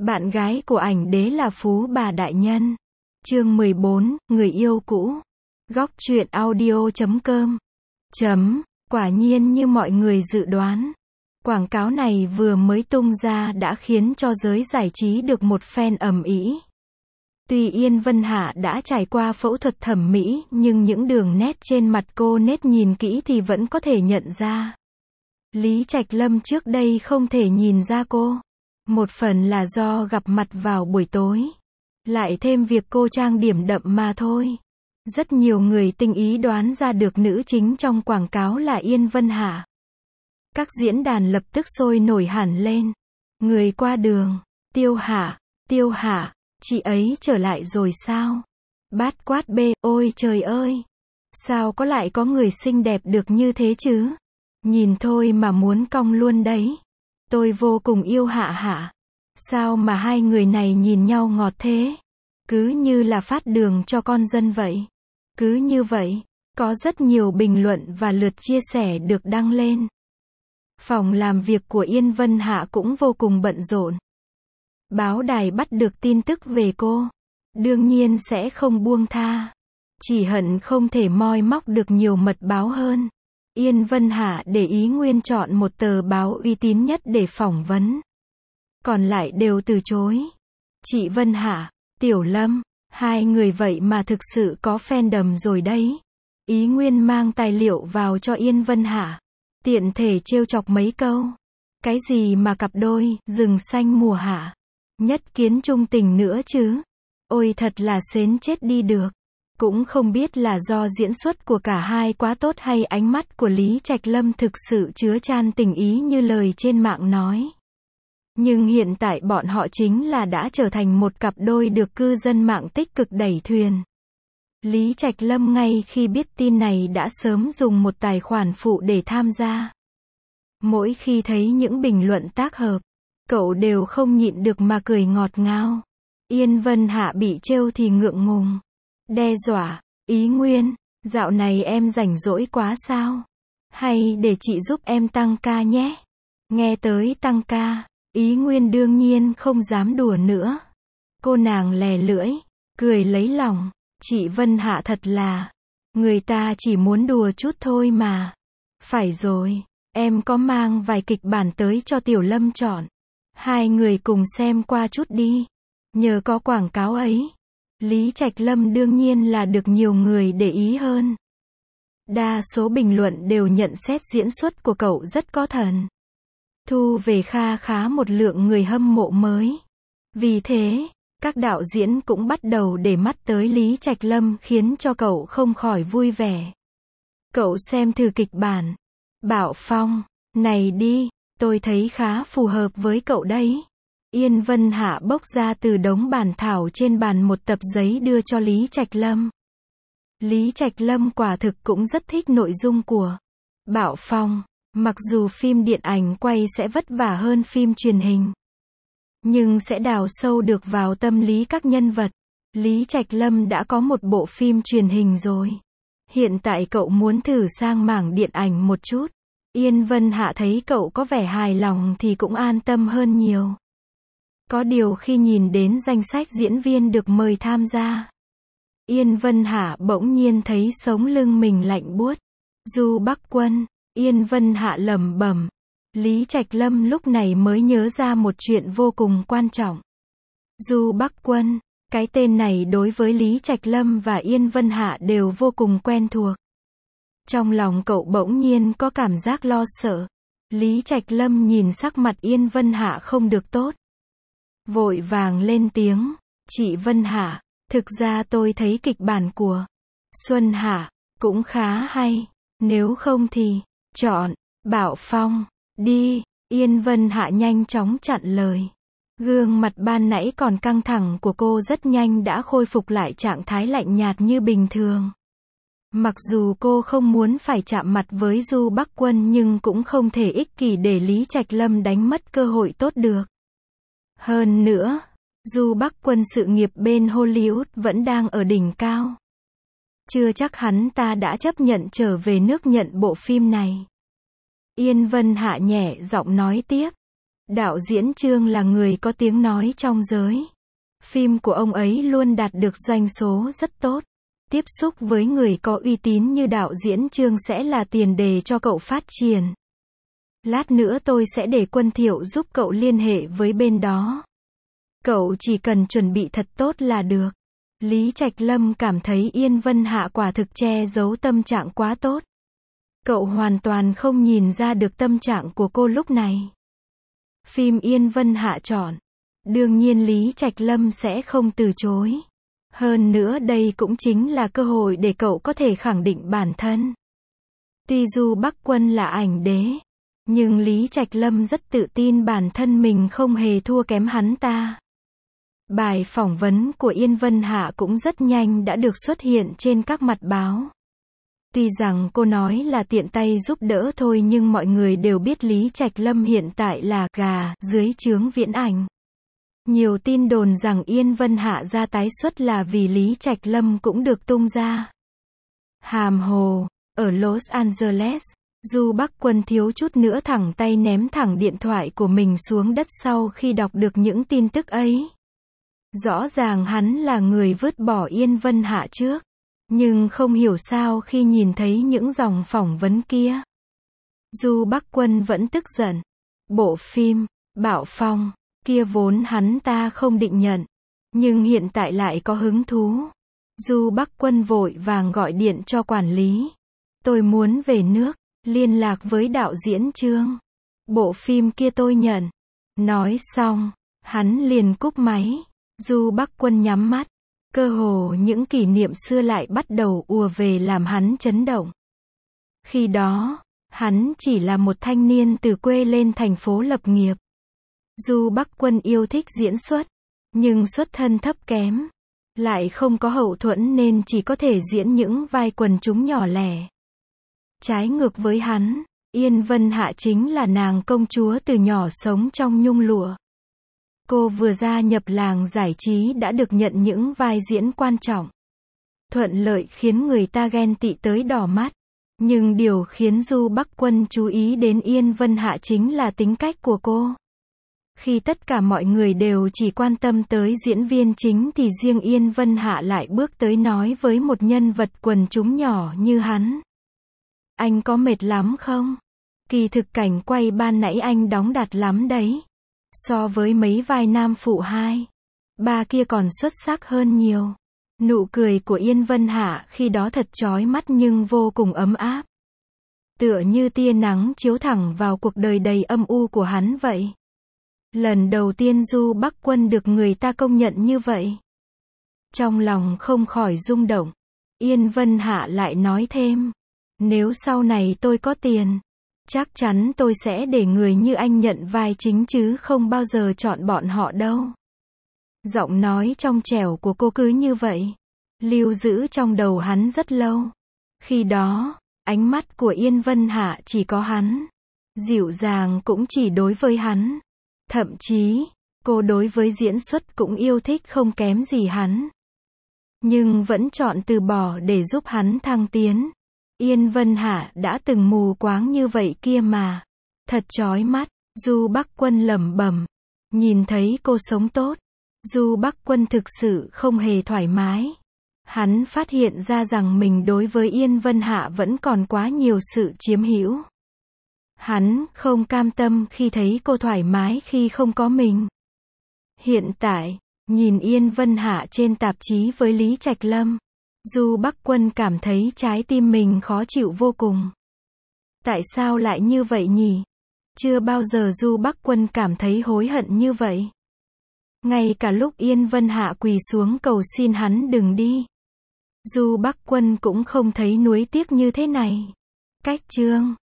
Bạn gái của ảnh đế là Phú Bà Đại Nhân. Chương 14, Người yêu cũ. Góc truyện audio.com. Quả nhiên như mọi người dự đoán, quảng cáo này vừa mới tung ra đã khiến cho giới giải trí được một phen ầm ĩ. Tuy Yên Vân Hạ đã trải qua phẫu thuật thẩm mỹ, nhưng những đường nét trên mặt cô nết nhìn kỹ thì vẫn có thể nhận ra. Lý Trạch Lâm trước đây không thể nhìn ra cô. Một phần là do gặp mặt vào buổi tối, lại thêm việc cô trang điểm đậm mà thôi. Rất nhiều người tinh ý đoán ra được nữ chính trong quảng cáo là Yên Vân Hạ. Các diễn đàn lập tức sôi nổi hẳn lên. Người qua đường, Tiêu Hạ, chị ấy trở lại rồi sao? Bát quát bê, ôi trời ơi! Sao lại có người xinh đẹp được như thế chứ? Nhìn thôi mà muốn cong luôn đấy. Tôi vô cùng yêu Hạ Hạ. Sao mà hai người này nhìn nhau ngọt thế? Cứ như là phát đường cho con dân vậy. Cứ như vậy, có rất nhiều bình luận và lượt chia sẻ được đăng lên. Phòng làm việc của Yên Vân Hạ cũng vô cùng bận rộn. Báo đài bắt được tin tức về cô, đương nhiên sẽ không buông tha. Chỉ hận không thể moi móc được nhiều mật báo hơn. Yên Vân Hạ để ý Nguyên chọn một tờ báo uy tín nhất để phỏng vấn. Còn lại đều từ chối. Chị Vân Hạ, Tiểu Lâm, hai người vậy mà thực sự có fandom rồi đấy. Ý Nguyên mang tài liệu vào cho Yên Vân Hạ, tiện thể trêu chọc mấy câu. Cái gì mà cặp đôi, rừng xanh mùa hạ, nhất kiến chung tình nữa chứ. Ôi thật là sến chết đi được. Cũng không biết là do diễn xuất của cả hai quá tốt hay ánh mắt của Lý Trạch Lâm thực sự chứa chan tình ý như lời trên mạng nói. Nhưng hiện tại bọn họ chính là đã trở thành một cặp đôi được cư dân mạng tích cực đẩy thuyền. Lý Trạch Lâm ngay khi biết tin này đã sớm dùng một tài khoản phụ để tham gia. Mỗi khi thấy những bình luận tác hợp, cậu đều không nhịn được mà cười ngọt ngào. Yên Vân Hạ bị trêu thì ngượng ngùng, đe dọa, Ý Nguyên, dạo này em rảnh rỗi quá sao? Hay để chị giúp em tăng ca nhé. Nghe tới tăng ca, Ý Nguyên đương nhiên không dám đùa nữa. Cô nàng lè lưỡi, cười lấy lòng. Chị Vân Hạ thật là, người ta chỉ muốn đùa chút thôi mà. Phải rồi, em có mang vài kịch bản tới cho Tiểu Lâm chọn. Hai người cùng xem qua chút đi. Nhờ có quảng cáo ấy, Lý Trạch Lâm đương nhiên là được nhiều người để ý hơn. Đa số bình luận đều nhận xét diễn xuất của cậu rất có thần. Thu về kha khá một lượng người hâm mộ mới. Vì thế, các đạo diễn cũng bắt đầu để mắt tới Lý Trạch Lâm khiến cho cậu không khỏi vui vẻ. Cậu xem thử kịch bản. Bảo Phong, này đi, tôi thấy khá phù hợp với cậu đấy. Yên Vân Hạ bốc ra từ đống bản thảo trên bàn một tập giấy đưa cho Lý Trạch Lâm. Lý Trạch Lâm quả thực cũng rất thích nội dung của Bảo Phong. Mặc dù phim điện ảnh quay sẽ vất vả hơn phim truyền hình, nhưng sẽ đào sâu được vào tâm lý các nhân vật. Lý Trạch Lâm đã có một bộ phim truyền hình rồi. Hiện tại cậu muốn thử sang mảng điện ảnh một chút. Yên Vân Hạ thấy cậu có vẻ hài lòng thì cũng an tâm hơn nhiều. Có điều khi nhìn đến danh sách diễn viên được mời tham gia, Yên Vân Hạ bỗng nhiên thấy sống lưng mình lạnh buốt. Du Bắc Quân, Yên Vân Hạ lẩm bẩm. Lý Trạch Lâm lúc này mới nhớ ra một chuyện vô cùng quan trọng. Du Bắc Quân, cái tên này đối với Lý Trạch Lâm và Yên Vân Hạ đều vô cùng quen thuộc. Trong lòng cậu bỗng nhiên có cảm giác lo sợ. Lý Trạch Lâm nhìn sắc mặt Yên Vân Hạ không được tốt, vội vàng lên tiếng. Chị Vân Hạ, thực ra tôi thấy kịch bản của Xuân Hạ cũng khá hay. Nếu không thì chọn Bảo Phong đi. Yên Vân Hạ nhanh chóng chặn lời. Gương mặt ban nãy còn căng thẳng của cô rất nhanh đã khôi phục lại trạng thái lạnh nhạt như bình thường. Mặc dù cô không muốn phải chạm mặt với Du Bắc Quân nhưng cũng không thể ích kỷ để Lý Trạch Lâm đánh mất cơ hội tốt được. Hơn nữa, Du Bắc Quân sự nghiệp bên Hollywood vẫn đang ở đỉnh cao. Chưa chắc hắn ta đã chấp nhận trở về nước nhận bộ phim này. Yên Vân Hạ nhẹ giọng nói tiếp. Đạo diễn Trương là người có tiếng nói trong giới. Phim của ông ấy luôn đạt được doanh số rất tốt. Tiếp xúc với người có uy tín như đạo diễn Trương sẽ là tiền đề cho cậu phát triển. Lát nữa tôi sẽ để Quân Thiệu giúp cậu liên hệ với bên đó. Cậu chỉ cần chuẩn bị thật tốt là được. Lý Trạch Lâm cảm thấy Yên Vân Hạ quả thực che giấu tâm trạng quá tốt. Cậu hoàn toàn không nhìn ra được tâm trạng của cô lúc này. Phim Yên Vân Hạ chọn. Đương nhiên Lý Trạch Lâm sẽ không từ chối. Hơn nữa đây cũng chính là cơ hội để cậu có thể khẳng định bản thân. Tuy Du Bắc Quân là ảnh đế, nhưng Lý Trạch Lâm rất tự tin bản thân mình không hề thua kém hắn ta. Bài phỏng vấn của Yên Vân Hạ cũng rất nhanh đã được xuất hiện trên các mặt báo. Tuy rằng cô nói là tiện tay giúp đỡ thôi nhưng mọi người đều biết Lý Trạch Lâm hiện tại là gà dưới trướng Viễn Ảnh. Nhiều tin đồn rằng Yên Vân Hạ ra tái xuất là vì Lý Trạch Lâm cũng được tung ra. Hàm hồ, ở Los Angeles, Du Bắc Quân thiếu chút nữa thẳng tay ném thẳng điện thoại của mình xuống đất sau khi đọc được những tin tức ấy. Rõ ràng hắn là người vứt bỏ Yên Vân Hạ trước. Nhưng không hiểu sao khi nhìn thấy những dòng phỏng vấn kia. Du Bắc Quân vẫn tức giận. Bộ phim, Bạo Phong, kia vốn hắn ta không định nhận. Nhưng hiện tại lại có hứng thú. Du Bắc Quân vội vàng gọi điện cho quản lý. Tôi muốn về nước, liên lạc với đạo diễn Trương. Bộ phim kia tôi nhận. Nói xong, hắn liền cúp máy. Du Bắc Quân nhắm mắt. Cơ hồ những kỷ niệm xưa lại bắt đầu ùa về làm hắn chấn động. Khi đó, hắn chỉ là một thanh niên từ quê lên thành phố lập nghiệp. Du Bắc Quân yêu thích diễn xuất, nhưng xuất thân thấp kém, lại không có hậu thuẫn nên chỉ có thể diễn những vai quần chúng nhỏ lẻ. Trái ngược với hắn, Yên Vân Hạ chính là nàng công chúa từ nhỏ sống trong nhung lụa. Cô vừa gia nhập làng giải trí đã được nhận những vai diễn quan trọng. Thuận lợi khiến người ta ghen tị tới đỏ mắt. Nhưng điều khiến Du Bắc Quân chú ý đến Yên Vân Hạ chính là tính cách của cô. Khi tất cả mọi người đều chỉ quan tâm tới diễn viên chính thì riêng Yên Vân Hạ lại bước tới nói với một nhân vật quần chúng nhỏ như hắn. Anh có mệt lắm không? Kỳ thực cảnh quay ban nãy anh đóng đạt lắm đấy. So với mấy vai nam phụ 2, 3 kia còn xuất sắc hơn nhiều. Nụ cười của Yên Vân Hạ khi đó thật chói mắt nhưng vô cùng ấm áp. Tựa như tia nắng chiếu thẳng vào cuộc đời đầy âm u của hắn vậy. Lần đầu tiên Du Bắc Quân được người ta công nhận như vậy. Trong lòng không khỏi rung động. Yên Vân Hạ lại nói thêm. Nếu sau này tôi có tiền, chắc chắn tôi sẽ để người như anh nhận vai chính chứ không bao giờ chọn bọn họ đâu. Giọng nói trong trẻo của cô cứ như vậy, lưu giữ trong đầu hắn rất lâu. Khi đó, ánh mắt của Yên Vân Hạ chỉ có hắn. Dịu dàng cũng chỉ đối với hắn. Thậm chí, cô đối với diễn xuất cũng yêu thích không kém gì hắn. Nhưng vẫn chọn từ bỏ để giúp hắn thăng tiến. Yên Vân Hạ đã từng mù quáng như vậy kia mà. Thật chói mắt, Du Bắc Quân lẩm bẩm. Nhìn thấy cô sống tốt, Du Bắc Quân thực sự không hề thoải mái. Hắn phát hiện ra rằng mình đối với Yên Vân Hạ vẫn còn quá nhiều sự chiếm hữu. Hắn không cam tâm khi thấy cô thoải mái khi không có mình. Hiện tại, nhìn Yên Vân Hạ trên tạp chí với Lý Trạch Lâm, Du Bắc Quân cảm thấy trái tim mình khó chịu vô cùng. Tại sao lại như vậy nhỉ? Chưa bao giờ Du Bắc Quân cảm thấy hối hận như vậy. Ngay cả lúc Yên Vân Hạ quỳ xuống cầu xin hắn đừng đi, Du Bắc Quân cũng không thấy nuối tiếc như thế này. Cách chương